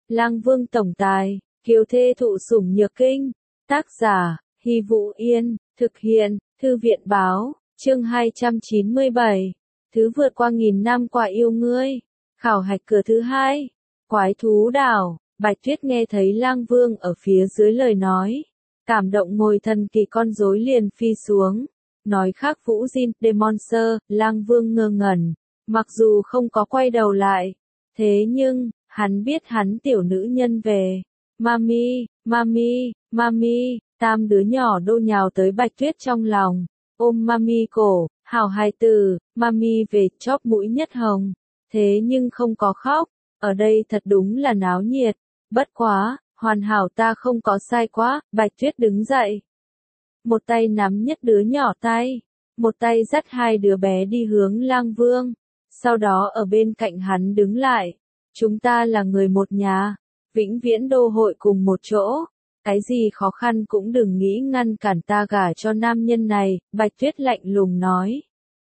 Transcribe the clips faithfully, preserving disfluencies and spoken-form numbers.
Lang Vương tổng tài, kiều thê thụ sủng nhược kinh. Tác giả, Hy Vũ Yên, thực hiện, Thư viện báo, chương hai trăm chín mươi bảy. Thứ vượt qua nghìn năm qua yêu ngươi. Khảo hạch cửa thứ hai. Quái thú đảo, Bạch Tuyết nghe thấy Lang Vương ở phía dưới lời nói. Cảm động ngồi thần kỳ con rối liền phi xuống. Nói khác Vũ Jin, Demonster, Lang Vương ngơ ngẩn. Mặc dù không có quay đầu lại. Thế nhưng, hắn biết hắn tiểu nữ nhân về. Mami, mami, mami, tam đứa nhỏ đô nhào tới Bạch Tuyết trong lòng. Ôm mami cổ, hào hài tử, mami về chóp mũi nhất hồng. Thế nhưng không có khóc, ở đây thật đúng là náo nhiệt. Bất quá, hoàn hảo ta không có sai quá, Bạch Tuyết đứng dậy. Một tay nắm nhất đứa nhỏ tay, một tay dắt hai đứa bé đi hướng Lang Vương. Sau đó ở bên cạnh hắn đứng lại. Chúng ta là người một nhà, vĩnh viễn đô hội cùng một chỗ. Cái gì khó khăn cũng đừng nghĩ ngăn cản ta gả cho nam nhân này, Bạch Tuyết lạnh lùng nói.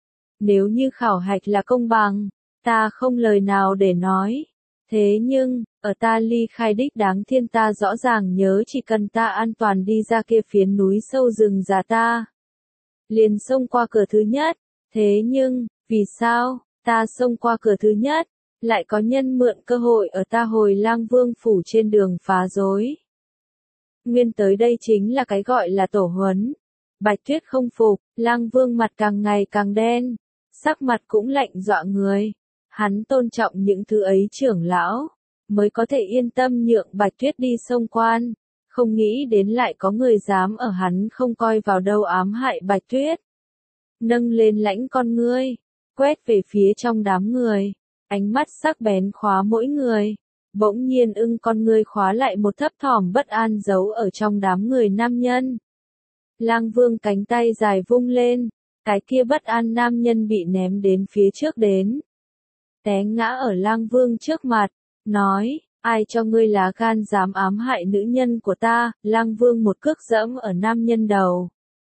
Nếu như khảo hạch là công bằng, ta không lời nào để nói. Thế nhưng, ở ta ly khai đích đáng thiên ta rõ ràng nhớ chỉ cần ta an toàn đi ra kia phiến núi sâu rừng già ta. Liền xông qua cửa thứ nhất. Thế nhưng, vì sao, ta xông qua cửa thứ nhất, lại có nhân mượn cơ hội ở ta hồi Lang Vương phủ trên đường phá rối. Nguyên tới đây chính là cái gọi là tổ huấn. Bạch Tuyết không phục, Lang Vương mặt càng ngày càng đen, sắc mặt cũng lạnh dọa người. Hắn tôn trọng những thứ ấy trưởng lão, mới có thể yên tâm nhượng Bạch Tuyết đi xông quan. Không nghĩ đến lại có người dám ở hắn không coi vào đâu ám hại Bạch Tuyết. Nâng lên lãnh con ngươi, quét về phía trong đám người. Ánh mắt sắc bén khóa mỗi người. Bỗng nhiên ưng con ngươi khóa lại một thấp thỏm bất an giấu ở trong đám người nam nhân. Lang Vương cánh tay dài vung lên. Cái kia bất an nam nhân bị ném đến phía trước đến. Té ngã ở Lang Vương trước mặt. Nói, ai cho ngươi lá gan dám ám hại nữ nhân của ta. Lang Vương một cước dẫm ở nam nhân đầu.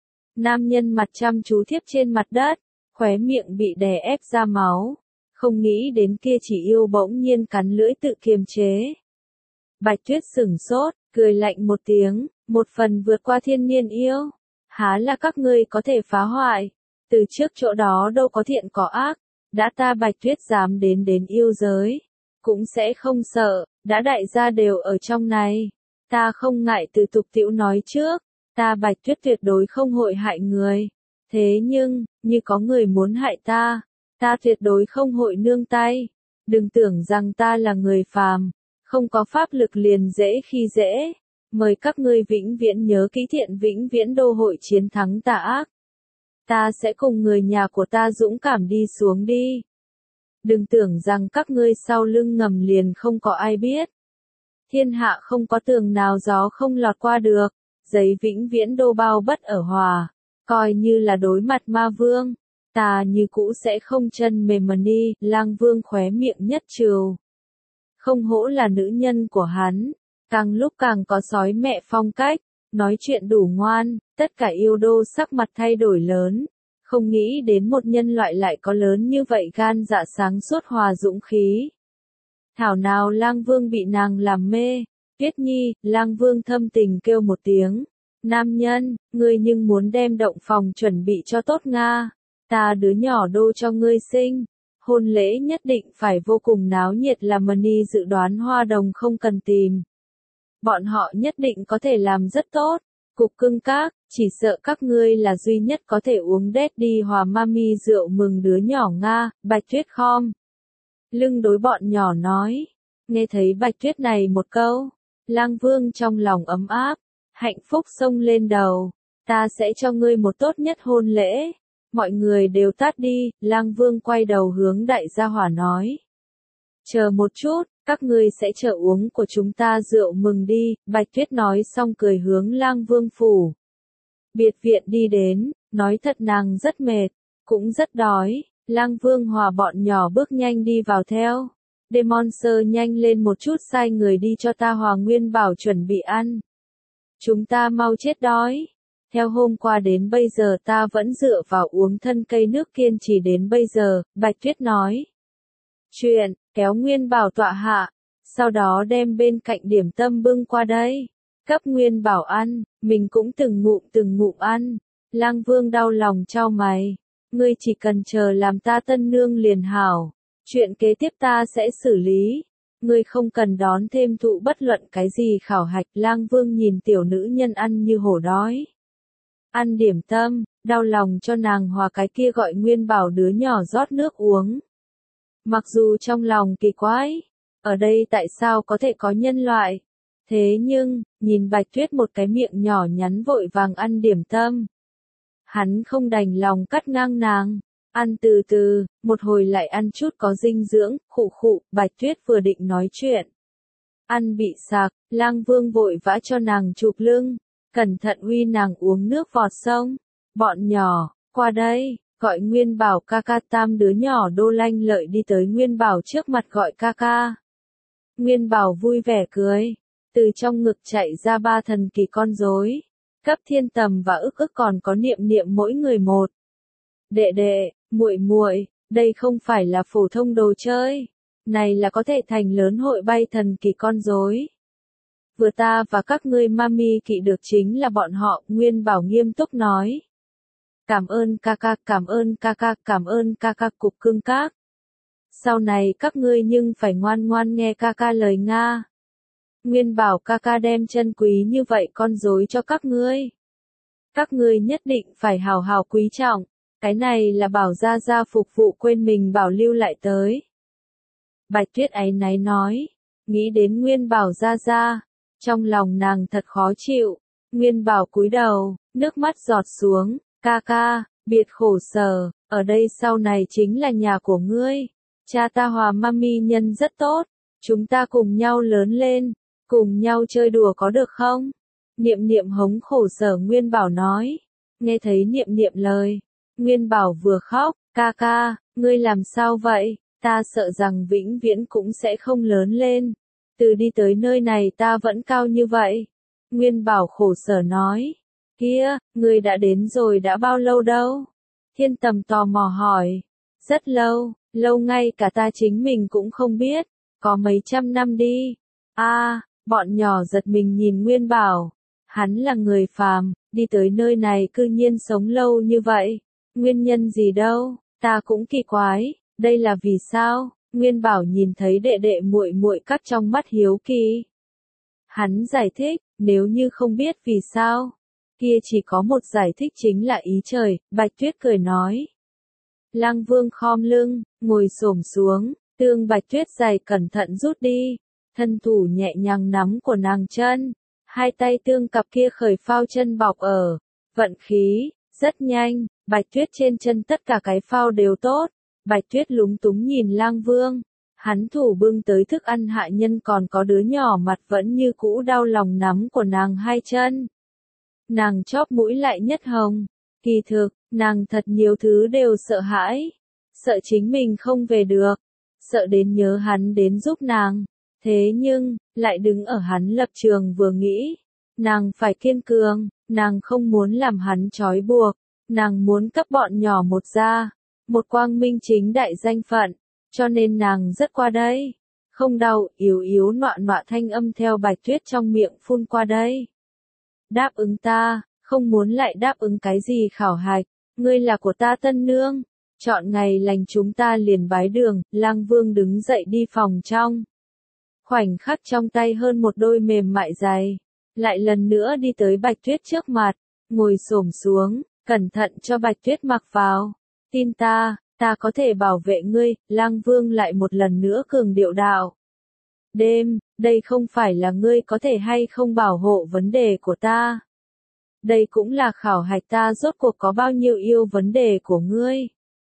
Nam nhân mặt chăm chú thiếp trên mặt đất. Khóe miệng bị đè ép ra máu. Không nghĩ đến kia chỉ yêu bỗng nhiên cắn lưỡi tự kiềm chế. Bạch Tuyết sửng sốt, cười lạnh một tiếng, một phần vượt qua thiên niên yêu. Há là các ngươi có thể phá hoại. Từ trước chỗ đó đâu có thiện có ác. Đã ta Bạch Tuyết dám đến đến yêu giới. Cũng sẽ không sợ, đã đại gia đều ở trong này. Ta không ngại từ tục tĩu nói trước. Ta Bạch Tuyết tuyệt đối không hội hại người. Thế nhưng, như có người muốn hại ta. Ta tuyệt đối không hội nương tay. Đừng tưởng rằng ta là người phàm, không có pháp lực liền dễ khi dễ. Mời các ngươi vĩnh viễn nhớ kỹ thiện vĩnh viễn đô hội chiến thắng tà ác. Ta sẽ cùng người nhà của ta dũng cảm đi xuống đi. Đừng tưởng rằng các ngươi sau lưng ngầm liền không có ai biết. Thiên hạ không có tường nào gió không lọt qua được. Giấy vĩnh viễn đô bao bất ở hòa. Coi như là đối mặt ma vương. Ta như cũ sẽ không chân mềm mần đi, Lang Vương khóe miệng nhất trừ. Không hổ là nữ nhân của hắn, càng lúc càng có sói mẹ phong cách, nói chuyện đủ ngoan, tất cả yêu đô sắc mặt thay đổi lớn. Không nghĩ đến một nhân loại lại có lớn như vậy gan dạ sáng suốt hòa dũng khí. Thảo nào Lang Vương bị nàng làm mê, Tuyết Nhi, Lang Vương thâm tình kêu một tiếng. Nam nhân, ngươi nhưng muốn đem động phòng chuẩn bị cho tốt Nga. Ta đứa nhỏ đô cho ngươi sinh, hôn lễ nhất định phải vô cùng náo nhiệt là Mani dự đoán hoa đồng không cần tìm. Bọn họ nhất định có thể làm rất tốt, cục cưng các, chỉ sợ các ngươi là duy nhất có thể uống đét đi hòa mami rượu mừng đứa nhỏ Nga, Bạch Tuyết khom. Lưng đối bọn nhỏ nói, nghe thấy Bạch Tuyết này một câu, Lang Vương trong lòng ấm áp, hạnh phúc xông lên đầu, ta sẽ cho ngươi một tốt nhất hôn lễ. Mọi người đều tắt đi, Lang Vương quay đầu hướng đại gia hỏa nói. Chờ một chút, các ngươi sẽ chờ uống của chúng ta rượu mừng đi, Bạch Tuyết nói xong cười hướng Lang Vương phủ. Biệt viện đi đến, nói thật nàng rất mệt, cũng rất đói, Lang Vương hòa bọn nhỏ bước nhanh đi vào theo. Demonster nhanh lên một chút sai người đi cho ta Hòa Nguyên Bảo chuẩn bị ăn. Chúng ta mau chết đói. Theo hôm qua đến bây giờ ta vẫn dựa vào uống thân cây nước kiên trì đến bây giờ, Bạch Tuyết nói. Chuyện, kéo Nguyên Bảo tọa hạ. sau đó đem bên cạnh điểm tâm bưng qua đây, cấp Nguyên Bảo ăn, mình cũng từng ngụm từng ngụm ăn. Lang Vương đau lòng chau mày, ngươi chỉ cần chờ làm ta tân nương liền hảo, chuyện kế tiếp ta sẽ xử lý, ngươi không cần đón thêm thụ bất luận cái gì khảo hạch. Lang Vương nhìn tiểu nữ nhân ăn như hổ đói, ăn điểm tâm, đau lòng cho nàng hòa cái kia gọi Nguyên Bảo đứa nhỏ rót nước uống. Mặc dù trong lòng kỳ quái, ở đây tại sao có thể có nhân loại, thế nhưng, nhìn Bạch Tuyết một cái miệng nhỏ nhắn vội vàng ăn điểm tâm, hắn không đành lòng cắt ngang nàng, ăn từ từ, một hồi lại ăn chút có dinh dưỡng. Khụ khụ. Bạch Tuyết vừa định nói chuyện, ăn bị sặc, Lang Vương vội vã cho nàng chụp lưng, cẩn thận uy nàng uống nước vọt sông. Bọn nhỏ, qua đây, gọi Nguyên Bảo ca ca. Tam đứa nhỏ đô lanh lợi đi tới Nguyên Bảo trước mặt gọi ca ca. Nguyên Bảo vui vẻ cười, từ trong ngực chạy ra ba thần kỳ con rối, cấp Thiên Tầm và ức ức còn có Niệm Niệm mỗi người một. Đệ đệ, muội muội, đây không phải là phổ thông đồ chơi, này là có thể thành lớn hội bay thần kỳ con rối. Vừa ta và các ngươi mami kỵ được chính là bọn họ. Nguyên Bảo nghiêm túc nói. Cảm ơn ca ca, cảm ơn ca ca, cảm ơn ca ca. Cục cưng các. Sau này các ngươi nhưng phải ngoan ngoan nghe ca ca lời Nga. Nguyên Bảo ca ca đem chân quý như vậy con rối cho các ngươi. Các ngươi nhất định phải hào hào quý trọng, cái này là Bảo gia gia phục vụ quên mình bảo lưu lại tới. Bạch Tuyết áy náy nói, nghĩ đến Nguyên Bảo gia gia, trong lòng nàng thật khó chịu. Nguyên Bảo cúi đầu, nước mắt giọt xuống, ca ca, biệt khổ sở, ở đây sau này chính là nhà của ngươi. Cha ta hòa mami nhân rất tốt, chúng ta cùng nhau lớn lên, cùng nhau chơi đùa có được không? Niệm Niệm hống khổ sở Nguyên Bảo nói. Nghe thấy Niệm Niệm lời, Nguyên Bảo vừa khóc, ca ca, ngươi làm sao vậy? Ta sợ rằng vĩnh viễn cũng sẽ không lớn lên. Từ đi tới nơi này ta vẫn cao như vậy. Nguyên Bảo khổ sở nói. Kia, ngươi đã đến rồi đã bao lâu đâu? Thiên Tầm tò mò hỏi. Rất lâu, lâu ngay cả ta chính mình cũng không biết. Có mấy trăm năm đi. A, à, bọn nhỏ giật mình nhìn Nguyên Bảo. Hắn là người phàm, đi tới nơi này cư nhiên sống lâu như vậy. Nguyên nhân gì đâu, ta cũng kỳ quái, đây là vì sao? Nguyên Bảo nhìn thấy đệ đệ muội muội cắt trong mắt hiếu kỳ. Hắn giải thích, nếu như không biết vì sao, kia chỉ có một giải thích chính là ý trời. Bạch Tuyết cười nói. Lang Vương khom lưng, ngồi xổm xuống, tương Bạch Tuyết giày cẩn thận rút đi, thân thủ nhẹ nhàng nắm của nàng chân, hai tay tương cặp kia khởi phao chân bọc ở, vận khí, rất nhanh, Bạch Tuyết trên chân tất cả cái phao đều tốt. Bạch Tuyết lúng túng nhìn Lang Vương, hắn thủ bưng tới thức ăn hạ nhân còn có đứa nhỏ mặt vẫn như cũ đau lòng nắm của nàng hai chân. Nàng chóp mũi lại nhất hồng, kỳ thực, nàng thật nhiều thứ đều sợ hãi, sợ chính mình không về được, sợ đến nhớ hắn đến giúp nàng, thế nhưng, lại đứng ở hắn lập trường vừa nghĩ, nàng phải kiên cường, nàng không muốn làm hắn trói buộc, nàng muốn cấp bọn nhỏ một gia, một quang minh chính đại danh phận, cho nên nàng rất qua đây, không đau, yếu yếu nọa nọa thanh âm theo Bạch Tuyết trong miệng phun qua đây. Đáp ứng ta, không muốn lại đáp ứng cái gì khảo hạch, ngươi là của ta tân nương, chọn ngày lành chúng ta liền bái đường. Lang Vương đứng dậy đi phòng trong. Khoảnh khắc trong tay hơn một đôi mềm mại giày, lại lần nữa đi tới Bạch Tuyết trước mặt, ngồi xổm xuống, cẩn thận cho Bạch Tuyết mặc vào. Tin ta, ta có thể bảo vệ ngươi. Lang Vương lại một lần nữa cường điệu đạo. Đêm, đây không phải là ngươi có thể hay không bảo hộ vấn đề của ta. Đây cũng là khảo hạch ta rốt cuộc có bao nhiêu yêu vấn đề của ngươi.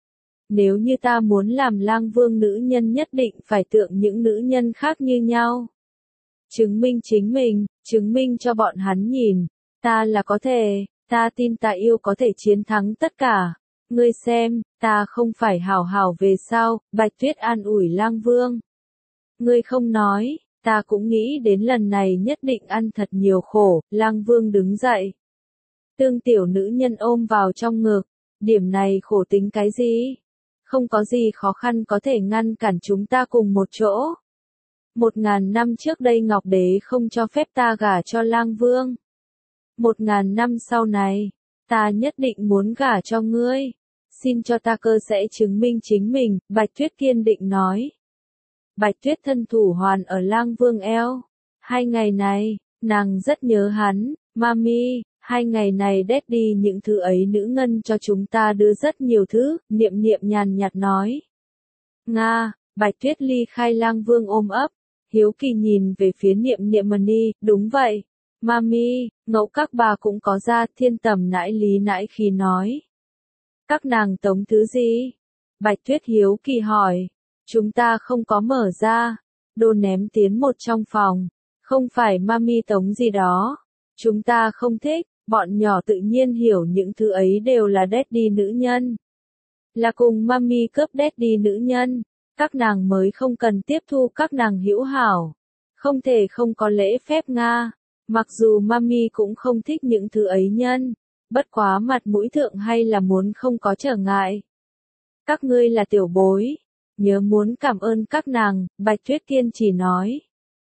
Nếu như ta muốn làm Lang Vương nữ nhân nhất định phải tượng những nữ nhân khác như nhau. Chứng minh chính mình, chứng minh cho bọn hắn nhìn, ta là có thể, ta tin ta yêu có thể chiến thắng tất cả. Ngươi xem, ta không phải hảo hảo về sao? Bạch Tuyết an ủi Lang Vương. Ngươi không nói, ta cũng nghĩ đến lần này nhất định ăn thật nhiều khổ. Lang Vương đứng dậy, tương tiểu nữ nhân ôm vào trong ngực, điểm này khổ tính cái gì? Không có gì khó khăn có thể ngăn cản chúng ta cùng một chỗ. Một ngàn năm trước đây Ngọc Đế không cho phép ta gả cho Lang Vương. Một ngàn năm sau này, ta nhất định muốn gả cho ngươi. Xin cho ta cơ sẽ chứng minh chính mình, Bạch Tuyết kiên định nói. Bạch Tuyết thân thủ hoàn ở Lang Vương eo. Hai ngày này, nàng rất nhớ hắn, Mami, hai ngày này Daddy những thứ ấy nữ ngân cho chúng ta đưa rất nhiều thứ, Niệm Niệm nhàn nhạt nói. Nga, Bạch Tuyết ly khai Lang Vương ôm ấp, hiếu kỳ nhìn về phía Niệm Niệm Mani, đúng vậy, Mami, ngẫu các bà cũng có ra, Thiên Tầm nãi lý nãi khi nói. Các nàng tống thứ gì? Bạch Tuyết hiếu kỳ hỏi, chúng ta không có mở ra, đồ ném tiến một trong phòng, không phải Mami tống gì đó, chúng ta không thích, bọn nhỏ tự nhiên hiểu những thứ ấy đều là Daddy nữ nhân. Là cùng Mami cướp Daddy nữ nhân, các nàng mới không cần tiếp thu các nàng hữu hảo, không thể không có lễ phép Nga, mặc dù Mami cũng không thích những thứ ấy nhân, bất quá mặt mũi thượng hay là muốn không có trở ngại. Các ngươi là tiểu bối, nhớ muốn cảm ơn các nàng, Bạch Tuyết kiên chỉ nói.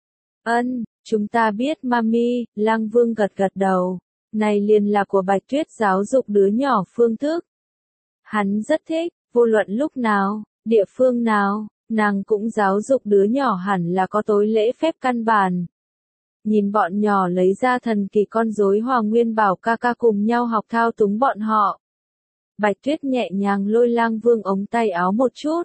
Ân, chúng ta biết Mami, Lang Vương gật gật đầu, này liền là của Bạch Tuyết giáo dục đứa nhỏ phương thức. Hắn rất thích, vô luận lúc nào, địa phương nào, nàng cũng giáo dục đứa nhỏ hẳn là có tối lễ phép căn bản. Nhìn bọn nhỏ lấy ra thần kỳ con rối Hoàng Nguyên bảo ca ca cùng nhau học thao túng bọn họ. Bạch Tuyết nhẹ nhàng lôi Lang Vương ống tay áo một chút.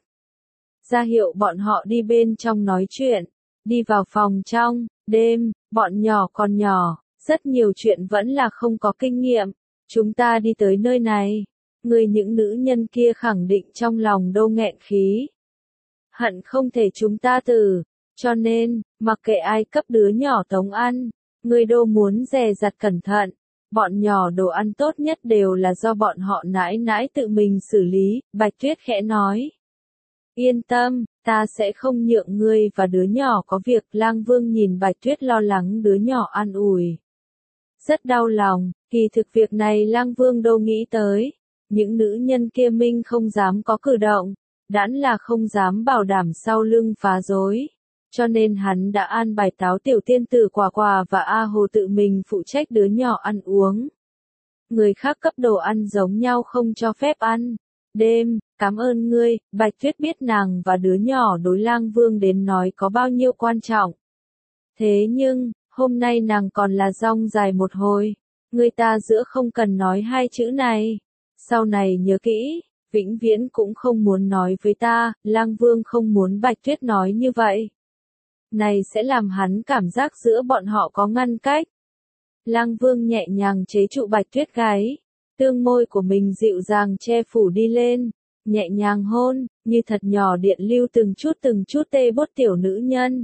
Ra hiệu bọn họ đi bên trong nói chuyện, đi vào phòng trong, đêm, bọn nhỏ còn nhỏ, rất nhiều chuyện vẫn là không có kinh nghiệm. Chúng ta đi tới nơi này, người những nữ nhân kia khẳng định trong lòng đô nghẹn khí. Hận không thể chúng ta từ, cho nên, mặc kệ ai cấp đứa nhỏ tống ăn, người đô muốn dè dặt cẩn thận. Bọn nhỏ đồ ăn tốt nhất đều là do bọn họ nãi nãi tự mình xử lý, Bạch Tuyết khẽ nói. Yên tâm, ta sẽ không nhượng ngươi và đứa nhỏ có việc. Lang Vương nhìn Bạch Tuyết lo lắng đứa nhỏ an ủi. Rất đau lòng, kỳ thực việc này Lang Vương đâu nghĩ tới. Những nữ nhân kia minh không dám có cử động, đãn là không dám bảo đảm sau lưng phá rối. Cho nên hắn đã an bài Táo tiểu tiên tử Quả Quả và A Hồ tự mình phụ trách đứa nhỏ ăn uống. Người khác cấp đồ ăn giống nhau không cho phép ăn. Đêm, cảm ơn ngươi, Bạch Tuyết biết nàng và đứa nhỏ đối Lang Vương đến nói có bao nhiêu quan trọng. Thế nhưng, hôm nay nàng còn là rong dài một hồi. Người ta giữa không cần nói hai chữ này. Sau này nhớ kỹ, vĩnh viễn cũng không muốn nói với ta, Lang Vương không muốn Bạch Tuyết nói như vậy. Này sẽ làm hắn cảm giác giữa bọn họ có ngăn cách. Lang Vương nhẹ nhàng chế trụ Bạch Tuyết gáy, tương môi của mình dịu dàng che phủ đi lên, nhẹ nhàng hôn, như thật nhỏ điện lưu từng chút từng chút tê bốt tiểu nữ nhân.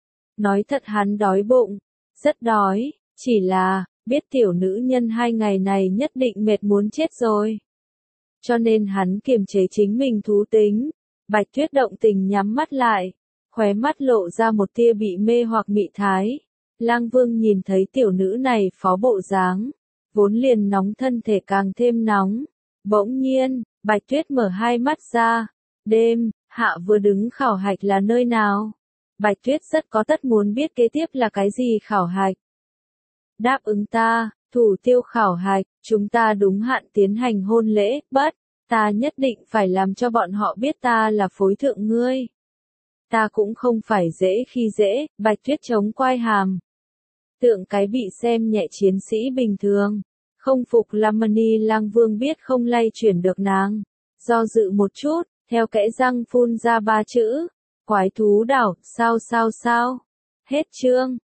Nói thật hắn đói bụng, rất đói, chỉ là, biết tiểu nữ nhân hai ngày này nhất định mệt muốn chết rồi. Cho nên hắn kiềm chế chính mình thú tính, Bạch Tuyết động tình nhắm mắt lại, khóe mắt lộ ra một tia bị mê hoặc mị thái. Lang Vương nhìn thấy tiểu nữ này phó bộ dáng, vốn liền nóng thân thể càng thêm nóng. Bỗng nhiên, Bạch Tuyết mở hai mắt ra. Đêm, hạ vừa đứng khảo hạch là nơi nào? Bạch Tuyết rất có tất muốn biết kế tiếp là cái gì khảo hạch. Đáp ứng ta, thủ tiêu khảo hạch, chúng ta đúng hạn tiến hành hôn lễ, bất, ta nhất định phải làm cho bọn họ biết ta là phối thượng ngươi. Ta cũng không phải dễ khi dễ, Bạch Tuyết chống quai hàm. Tượng cái bị xem nhẹ chiến sĩ bình thường. Không phục Lamani. Lang Vương biết không lay chuyển được nàng. Do dự một chút, theo kẽ răng phun ra ba chữ. Quái thú đảo, sao sao sao. Hết chương.